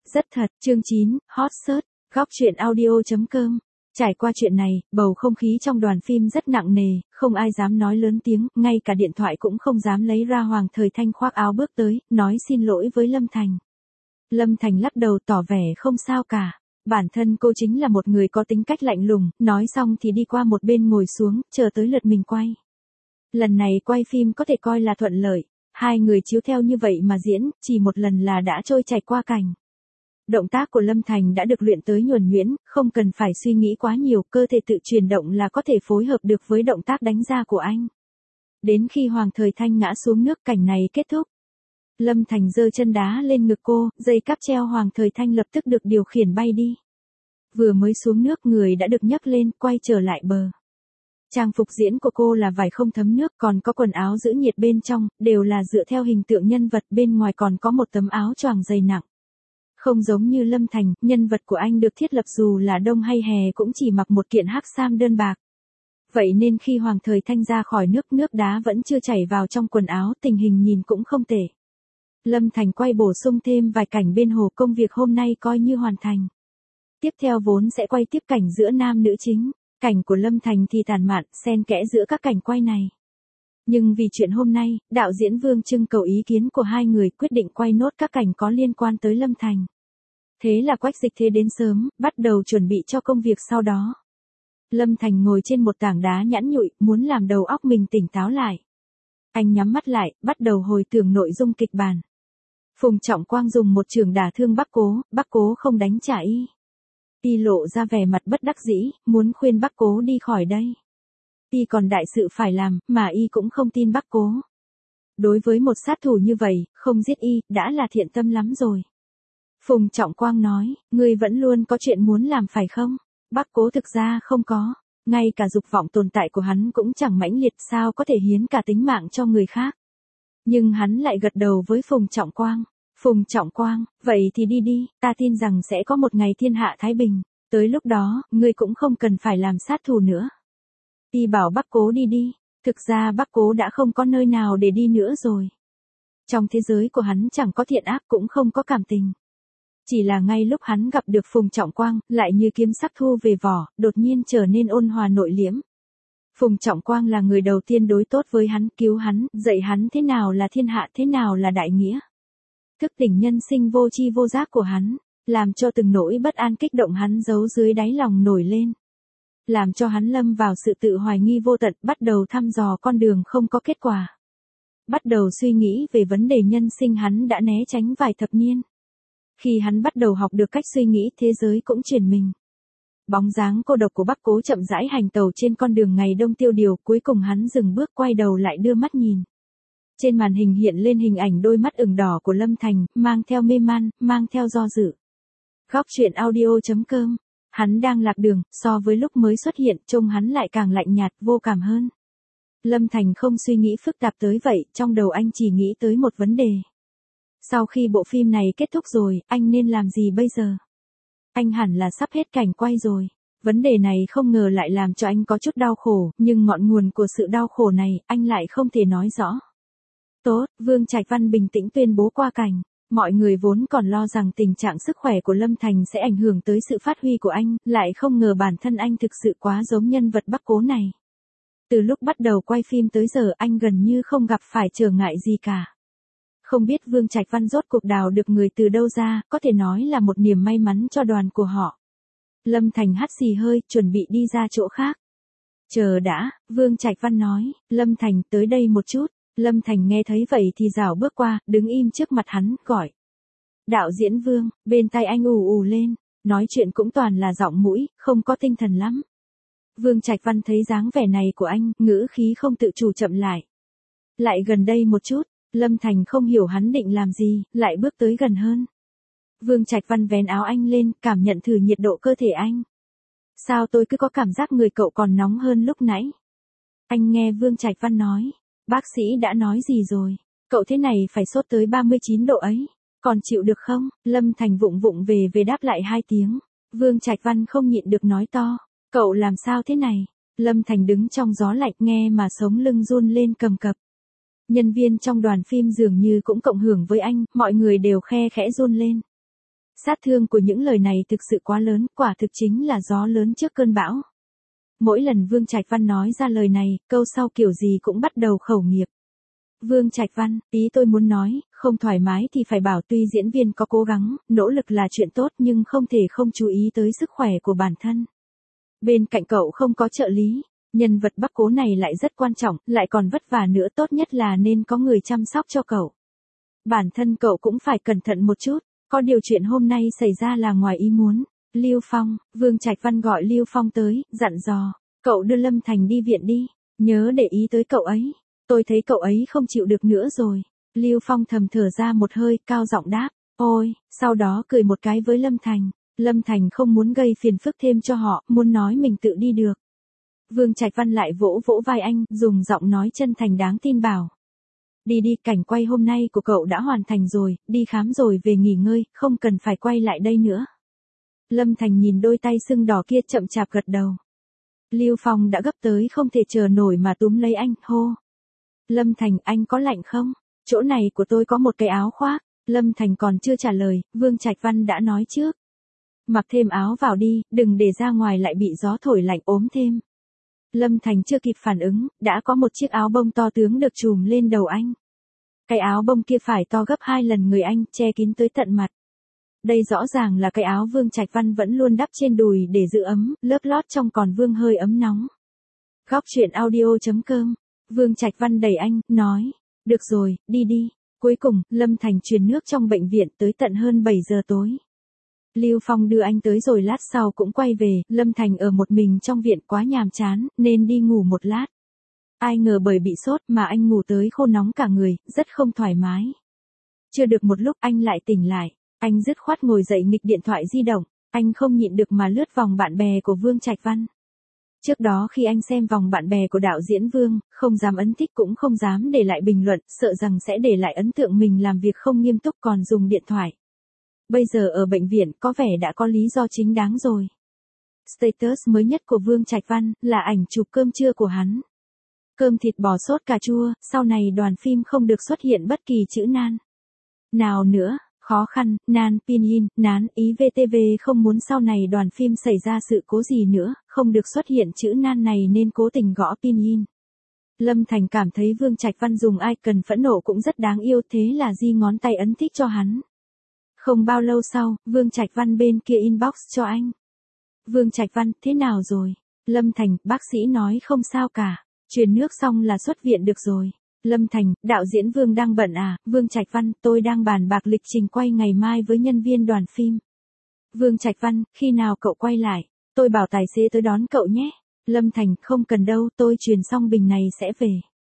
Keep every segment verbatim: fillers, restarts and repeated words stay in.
Rất thật, chương chín, hot search, góc truyện audio.com. Trải qua chuyện này, bầu không khí trong đoàn phim rất nặng nề, không ai dám nói lớn tiếng, ngay cả điện thoại cũng không dám lấy ra. Hoàng Thời Thanh khoác áo bước tới, nói xin lỗi với Lâm Thành. Lâm Thành lắc đầu tỏ vẻ không sao cả. Bản thân cô chính là một người có tính cách lạnh lùng, nói xong thì đi qua một bên ngồi xuống, chờ tới lượt mình quay. Lần này quay phim có thể coi là thuận lợi, hai người chiếu theo như vậy mà diễn, chỉ một lần là đã trôi chảy qua cảnh. Động tác của Lâm Thành đã được luyện tới nhuần nhuyễn, không cần phải suy nghĩ quá nhiều, cơ thể tự chuyển động là có thể phối hợp được với động tác đánh ra của anh. Đến khi Hoàng Thời Thanh ngã xuống nước, cảnh này kết thúc. Lâm Thành giơ chân đá lên ngực cô, dây cáp treo Hoàng Thời Thanh lập tức được điều khiển bay đi. Vừa mới xuống nước người đã được nhấc lên, quay trở lại bờ. Trang phục diễn của cô là vải không thấm nước, còn có quần áo giữ nhiệt bên trong, đều là dựa theo hình tượng nhân vật, bên ngoài còn có một tấm áo choàng dày nặng. Không giống như Lâm Thành, nhân vật của anh được thiết lập dù là đông hay hè cũng chỉ mặc một kiện hắc sam đơn bạc. Vậy nên khi Hoàng Thời Thanh ra khỏi nước, nước đá vẫn chưa chảy vào trong quần áo, tình hình nhìn cũng không tệ. Lâm Thành quay bổ sung thêm vài cảnh bên hồ, công việc hôm nay coi như hoàn thành. Tiếp theo vốn sẽ quay tiếp cảnh giữa nam nữ chính, cảnh của Lâm Thành thì tản mạn, xen kẽ giữa các cảnh quay này. Nhưng vì chuyện hôm nay, đạo diễn Vương trưng cầu ý kiến của hai người, quyết định quay nốt các cảnh có liên quan tới Lâm Thành. Thế là Quách Dịch Thế đến sớm, bắt đầu chuẩn bị cho công việc sau đó. Lâm Thành ngồi trên một tảng đá nhẵn nhụi, muốn làm đầu óc mình tỉnh táo lại. Anh nhắm mắt lại, bắt đầu hồi tưởng nội dung kịch bản. Phùng Trọng Quang dùng một chưởng đả thương Bắc Cố, Bắc Cố không đánh trả y. Y lộ ra vẻ mặt bất đắc dĩ, muốn khuyên Bắc Cố đi khỏi đây. Y còn đại sự phải làm, mà y cũng không tin Bắc Cố. Đối với một sát thủ như vậy, không giết y, đã là thiện tâm lắm rồi. Phùng Trọng Quang nói, ngươi vẫn luôn có chuyện muốn làm phải không? Bắc Cố thực ra không có, ngay cả dục vọng tồn tại của hắn cũng chẳng mãnh liệt, sao có thể hiến cả tính mạng cho người khác. Nhưng hắn lại gật đầu với Phùng Trọng Quang. Phùng Trọng Quang, vậy thì đi đi, ta tin rằng sẽ có một ngày thiên hạ thái bình, tới lúc đó, ngươi cũng không cần phải làm sát thủ nữa. Y bảo Bắc Cố đi đi, thực ra Bắc Cố đã không có nơi nào để đi nữa rồi. Trong thế giới của hắn chẳng có thiện ác, cũng không có cảm tình. Chỉ là ngay lúc hắn gặp được Phùng Trọng Quang, lại như kiếm sắc thu về vỏ, đột nhiên trở nên ôn hòa nội liễm. Phùng Trọng Quang là người đầu tiên đối tốt với hắn, cứu hắn, dạy hắn thế nào là thiên hạ, thế nào là đại nghĩa. Thức tỉnh nhân sinh vô tri vô giác của hắn, làm cho từng nỗi bất an kích động hắn giấu dưới đáy lòng nổi lên. Làm cho hắn lâm vào sự tự hoài nghi vô tận, bắt đầu thăm dò con đường không có kết quả. Bắt đầu suy nghĩ về vấn đề nhân sinh hắn đã né tránh vài thập niên. Khi hắn bắt đầu học được cách suy nghĩ, thế giới cũng chuyển mình. Bóng dáng cô độc của Bắc Cố chậm rãi hành tàu trên con đường ngày đông tiêu điều, cuối cùng hắn dừng bước, quay đầu lại đưa mắt nhìn. Trên màn hình hiện lên hình ảnh đôi mắt ửng đỏ của Lâm Thành, mang theo mê man, mang theo do dự. Góc truyện audio.com. Hắn đang lạc đường, so với lúc mới xuất hiện, trông hắn lại càng lạnh nhạt, vô cảm hơn. Lâm Thành không suy nghĩ phức tạp tới vậy, trong đầu anh chỉ nghĩ tới một vấn đề. Sau khi bộ phim này kết thúc rồi, anh nên làm gì bây giờ? Anh hẳn là sắp hết cảnh quay rồi. Vấn đề này không ngờ lại làm cho anh có chút đau khổ, nhưng ngọn nguồn của sự đau khổ này, anh lại không thể nói rõ. Tốt, Vương Trạch Văn bình tĩnh tuyên bố qua cảnh. Mọi người vốn còn lo rằng tình trạng sức khỏe của Lâm Thành sẽ ảnh hưởng tới sự phát huy của anh, lại không ngờ bản thân anh thực sự quá giống nhân vật Bắc Cố này. Từ lúc bắt đầu quay phim tới giờ anh gần như không gặp phải trở ngại gì cả. Không biết Vương Trạch Văn rốt cuộc đào được người từ đâu ra, có thể nói là một niềm may mắn cho đoàn của họ. Lâm Thành hắt xì hơi, chuẩn bị đi ra chỗ khác. Chờ đã, Vương Trạch Văn nói, Lâm Thành tới đây một chút. Lâm Thành nghe thấy vậy thì rảo bước qua, đứng im trước mặt hắn, gọi. Đạo diễn Vương, bên tai anh ù ù lên, nói chuyện cũng toàn là giọng mũi, không có tinh thần lắm. Vương Trạch Văn thấy dáng vẻ này của anh, ngữ khí không tự chủ chậm lại. Lại gần đây một chút, Lâm Thành không hiểu hắn định làm gì, lại bước tới gần hơn. Vương Trạch Văn vén áo anh lên, cảm nhận thử nhiệt độ cơ thể anh. Sao tôi cứ có cảm giác người cậu còn nóng hơn lúc nãy? Anh nghe Vương Trạch Văn nói. Bác sĩ đã nói gì rồi? Cậu thế này phải sốt tới ba mươi chín độ ấy. Còn chịu được không? Lâm Thành vụng vụng về về đáp lại hai tiếng. Vương Trạch Văn không nhịn được nói to. Cậu làm sao thế này? Lâm Thành đứng trong gió lạnh nghe mà sống lưng run lên cầm cập. Nhân viên trong đoàn phim dường như cũng cộng hưởng với anh, mọi người đều khe khẽ run lên. Sát thương của những lời này thực sự quá lớn, quả thực chính là gió lớn trước cơn bão. Mỗi lần Vương Trạch Văn nói ra lời này, câu sau kiểu gì cũng bắt đầu khẩu nghiệp. Vương Trạch Văn, ý tôi muốn nói, không thoải mái thì phải bảo, tuy diễn viên có cố gắng, nỗ lực là chuyện tốt nhưng không thể không chú ý tới sức khỏe của bản thân. Bên cạnh cậu không có trợ lý, nhân vật Bắc Cố này lại rất quan trọng, lại còn vất vả nữa, tốt nhất là nên có người chăm sóc cho cậu. Bản thân cậu cũng phải cẩn thận một chút, có điều chuyện hôm nay xảy ra là ngoài ý muốn. Lưu Phong, Vương Trạch Văn gọi Lưu Phong tới, dặn dò, cậu đưa Lâm Thành đi viện đi, nhớ để ý tới cậu ấy. Tôi thấy cậu ấy không chịu được nữa rồi. Lưu Phong thầm thở ra một hơi, cao giọng đáp, ôi, sau đó cười một cái với Lâm Thành. Lâm Thành không muốn gây phiền phức thêm cho họ, muốn nói mình tự đi được. Vương Trạch Văn lại vỗ vỗ vai anh, dùng giọng nói chân thành đáng tin bảo. Đi đi, cảnh quay hôm nay của cậu đã hoàn thành rồi, đi khám rồi về nghỉ ngơi, không cần phải quay lại đây nữa. Lâm Thành nhìn đôi tay sưng đỏ kia chậm chạp gật đầu. Lưu Phong đã gấp tới không thể chờ nổi mà túm lấy anh, hô. Lâm Thành, anh có lạnh không? Chỗ này của tôi có một cái áo khoác. Lâm Thành còn chưa trả lời, Vương Trạch Văn đã nói trước. Mặc thêm áo vào đi, đừng để ra ngoài lại bị gió thổi lạnh ốm thêm. Lâm Thành chưa kịp phản ứng, đã có một chiếc áo bông to tướng được trùm lên đầu anh. Cái áo bông kia phải to gấp hai lần người anh, che kín tới tận mặt. Đây rõ ràng là cái áo Vương Trạch Văn vẫn luôn đắp trên đùi để giữ ấm, lớp lót trong còn vương hơi ấm nóng. Góc truyện audio chấm com. Vương Trạch Văn đẩy anh, nói, được rồi, đi đi. Cuối cùng, Lâm Thành truyền nước trong bệnh viện tới tận hơn bảy giờ tối. Lưu Phong đưa anh tới rồi lát sau cũng quay về, Lâm Thành ở một mình trong viện quá nhàm chán, nên đi ngủ một lát. Ai ngờ bởi bị sốt mà anh ngủ tới khô nóng cả người, rất không thoải mái. Chưa được một lúc anh lại tỉnh lại, anh dứt khoát ngồi dậy nghịch điện thoại di động, anh không nhịn được mà lướt vòng bạn bè của Vương Trạch Văn. Trước đó khi anh xem vòng bạn bè của đạo diễn Vương, không dám ấn thích cũng không dám để lại bình luận, sợ rằng sẽ để lại ấn tượng mình làm việc không nghiêm túc còn dùng điện thoại. Bây giờ ở bệnh viện có vẻ đã có lý do chính đáng rồi. Status mới nhất của Vương Trạch Văn là ảnh chụp cơm trưa của hắn. Cơm thịt bò sốt cà chua, sau này đoàn phim không được xuất hiện bất kỳ chữ nan nào nữa. Khó khăn, nan, pinyin, nán, ý vê tê vê không muốn sau này đoàn phim xảy ra sự cố gì nữa, không được xuất hiện chữ nan này nên cố tình gõ pinyin. Lâm Thành cảm thấy Vương Trạch Văn dùng icon phẫn nộ cũng rất đáng yêu, thế là di ngón tay ấn thích cho hắn. Không bao lâu sau, Vương Trạch Văn bên kia inbox cho anh. Vương Trạch Văn, thế nào rồi? Lâm Thành, bác sĩ nói không sao cả, truyền nước xong là xuất viện được rồi. Lâm Thành, đạo diễn Vương đang bận à? Vương Trạch Văn, tôi đang bàn bạc lịch trình quay ngày mai với nhân viên đoàn phim. Vương Trạch Văn, khi nào cậu quay lại? Tôi bảo tài xế tới đón cậu nhé. Lâm Thành, không cần đâu, tôi truyền xong bình này sẽ về.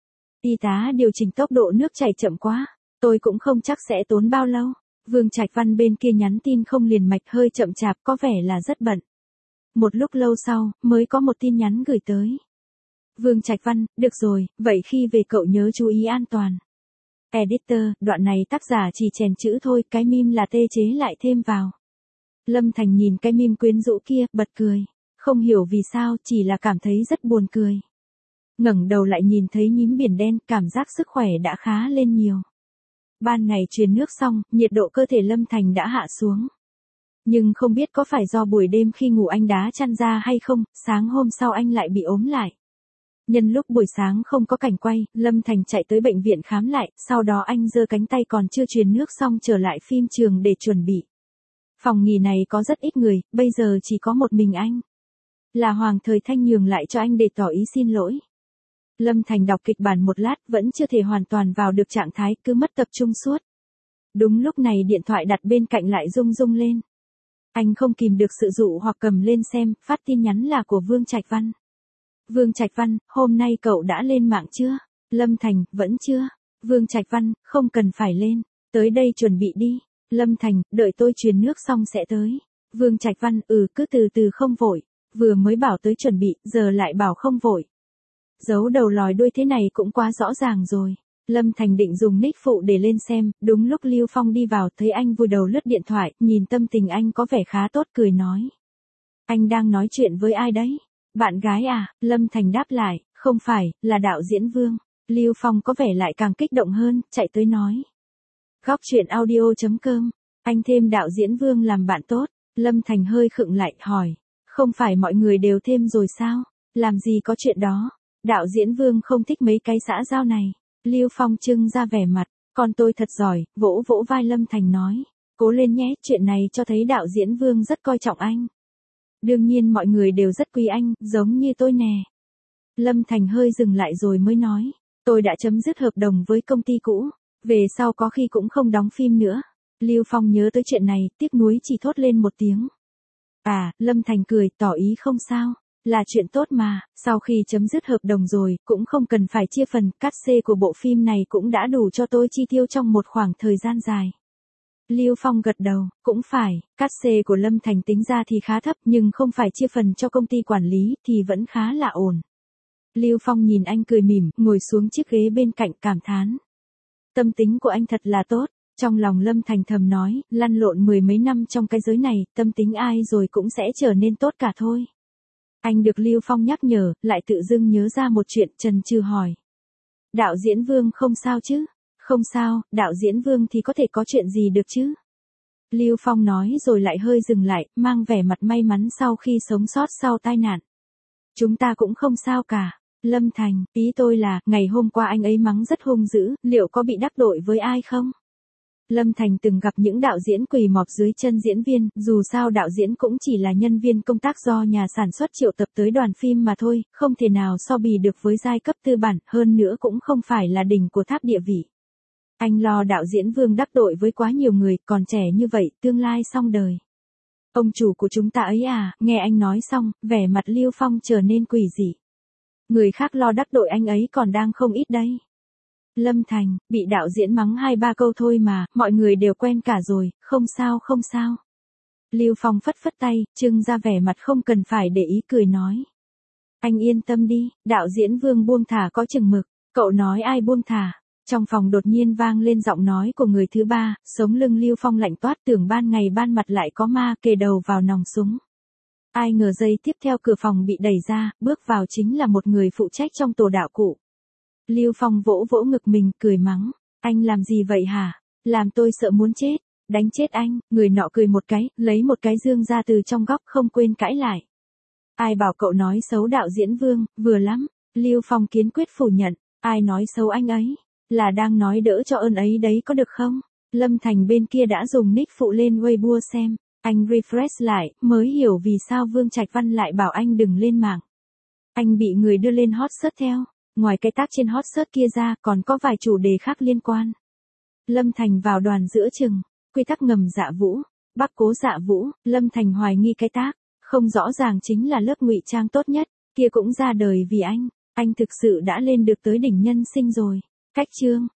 Y tá điều chỉnh tốc độ nước chảy chậm quá, tôi cũng không chắc sẽ tốn bao lâu. Vương Trạch Văn bên kia nhắn tin không liền mạch, hơi chậm chạp, có vẻ là rất bận. Một lúc lâu sau, mới có một tin nhắn gửi tới. Vương Trạch Văn, được rồi, vậy khi về cậu nhớ chú ý an toàn. Editor, đoạn này tác giả chỉ chèn chữ thôi, cái meme là tê chế lại thêm vào. Lâm Thành nhìn cái meme quyến rũ kia, bật cười. Không hiểu vì sao, chỉ là cảm thấy rất buồn cười. Ngẩng đầu lại nhìn thấy nhím biển đen, cảm giác sức khỏe đã khá lên nhiều. Ban ngày truyền nước xong, nhiệt độ cơ thể Lâm Thành đã hạ xuống. Nhưng không biết có phải do buổi đêm khi ngủ anh đá chăn ra hay không, sáng hôm sau anh lại bị ốm lại. Nhân lúc buổi sáng không có cảnh quay, Lâm Thành chạy tới bệnh viện khám lại, sau đó anh giơ cánh tay còn chưa truyền nước xong trở lại phim trường để chuẩn bị. Phòng nghỉ này có rất ít người, bây giờ chỉ có một mình anh. Là Hoàng Thời Thanh nhường lại cho anh để tỏ ý xin lỗi. Lâm Thành đọc kịch bản một lát vẫn chưa thể hoàn toàn vào được trạng thái, cứ mất tập trung suốt. Đúng lúc này điện thoại đặt bên cạnh lại rung rung lên. Anh không kìm được sự dụ hoặc cầm lên xem, phát tin nhắn là của Vương Trạch Văn. Vương Trạch Văn, hôm nay cậu đã lên mạng chưa? Lâm Thành, vẫn chưa. Vương Trạch Văn, không cần phải lên, tới đây chuẩn bị đi. Lâm Thành, đợi tôi truyền nước xong sẽ tới. Vương Trạch Văn, ừ, cứ từ từ không vội. Vừa mới bảo tới chuẩn bị, giờ lại bảo không vội. Giấu đầu lòi đuôi thế này cũng quá rõ ràng rồi. Lâm Thành định dùng nick phụ để lên xem, đúng lúc Lưu Phong đi vào thấy anh vùi đầu lướt điện thoại, nhìn tâm tình anh có vẻ khá tốt cười nói. Anh đang nói chuyện với ai đấy? Bạn gái à? Lâm Thành đáp lại, không phải, là đạo diễn Vương. Lưu Phong có vẻ lại càng kích động hơn, chạy tới nói. Góc truyện audio chấm com Anh thêm đạo diễn Vương làm bạn tốt. Lâm Thành hơi khựng lại, hỏi. Không phải mọi người đều thêm rồi sao? Làm gì có chuyện đó. Đạo diễn Vương không thích mấy cái xã giao này. Lưu Phong trưng ra vẻ mặt. Con tôi thật giỏi, vỗ vỗ vai Lâm Thành nói. Cố lên nhé, chuyện này cho thấy đạo diễn Vương rất coi trọng anh. Đương nhiên mọi người đều rất quý anh, giống như tôi nè. Lâm Thành hơi dừng lại rồi mới nói. Tôi đã chấm dứt hợp đồng với công ty cũ. Về sau có khi cũng không đóng phim nữa. Lưu Phong nhớ tới chuyện này, tiếc nuối chỉ thốt lên một tiếng. À, Lâm Thành cười, tỏ ý không sao. Là chuyện tốt mà, sau khi chấm dứt hợp đồng rồi, cũng không cần phải chia phần, cát xê của bộ phim này cũng đã đủ cho tôi chi tiêu trong một khoảng thời gian dài. Lưu Phong gật đầu, cũng phải, cát xê của Lâm Thành tính ra thì khá thấp nhưng không phải chia phần cho công ty quản lý thì vẫn khá là ổn. Lưu Phong nhìn anh cười mỉm, ngồi xuống chiếc ghế bên cạnh cảm thán. Tâm tính của anh thật là tốt. Trong lòng Lâm Thành thầm nói, lăn lộn mười mấy năm trong cái giới này, tâm tính ai rồi cũng sẽ trở nên tốt cả thôi. Anh được Lưu Phong nhắc nhở, lại tự dưng nhớ ra một chuyện, chần chừ hỏi. Đạo diễn Vương không sao chứ? Không sao, đạo diễn Vương thì có thể có chuyện gì được chứ? Lưu Phong nói rồi lại hơi dừng lại, mang vẻ mặt may mắn sau khi sống sót sau tai nạn. Chúng ta cũng không sao cả. Lâm Thành, ý tôi là, ngày hôm qua anh ấy mắng rất hung dữ, liệu có bị đắc tội với ai không? Lâm Thành từng gặp những đạo diễn quỳ mọp dưới chân diễn viên, dù sao đạo diễn cũng chỉ là nhân viên công tác do nhà sản xuất triệu tập tới đoàn phim mà thôi, không thể nào so bì được với giai cấp tư bản, hơn nữa cũng không phải là đỉnh của tháp địa vị. Anh lo đạo diễn Vương đắc tội với quá nhiều người, còn trẻ như vậy, tương lai xong đời. Ông chủ của chúng ta ấy à, nghe anh nói xong, vẻ mặt Lưu Phong trở nên quỷ dị. Người khác lo đắc tội anh ấy còn đang không ít đây. Lâm Thành, bị đạo diễn mắng hai ba câu thôi mà, mọi người đều quen cả rồi, không sao không sao. Lưu Phong phất phất tay, trưng ra vẻ mặt không cần phải để ý cười nói. Anh yên tâm đi, đạo diễn Vương buông thả có chừng mực, cậu nói ai buông thả. Trong phòng đột nhiên vang lên giọng nói của người thứ ba, sống lưng Lưu Phong lạnh toát, tưởng ban ngày ban mặt lại có ma, kề đầu vào nòng súng. Ai ngờ giây tiếp theo cửa phòng bị đẩy ra, bước vào chính là một người phụ trách trong tổ đạo cụ. Lưu Phong vỗ vỗ ngực mình, cười mắng. Anh làm gì vậy hả? Làm tôi sợ muốn chết. Đánh chết anh. Người nọ cười một cái, lấy một cái dương ra từ trong góc, không quên cãi lại. Ai bảo cậu nói xấu đạo diễn Vương, vừa lắm. Lưu Phong kiên quyết phủ nhận. Ai nói xấu anh ấy? Là đang nói đỡ cho ơn ấy đấy có được không? Lâm Thành bên kia đã dùng nick phụ lên Weibo xem. Anh refresh lại, mới hiểu vì sao Vương Trạch Văn lại bảo anh đừng lên mạng. Anh bị người đưa lên hot search theo. Ngoài cái tác trên hot search kia ra, còn có vài chủ đề khác liên quan. Lâm Thành vào đoàn giữa chừng. Quy tắc ngầm Dạ Vũ. Bắc Cố Dạ Vũ. Lâm Thành hoài nghi cái tác. Không rõ ràng chính là lớp ngụy trang tốt nhất. Kia cũng ra đời vì anh. Anh thực sự đã lên được tới đỉnh nhân sinh rồi. Cách chương.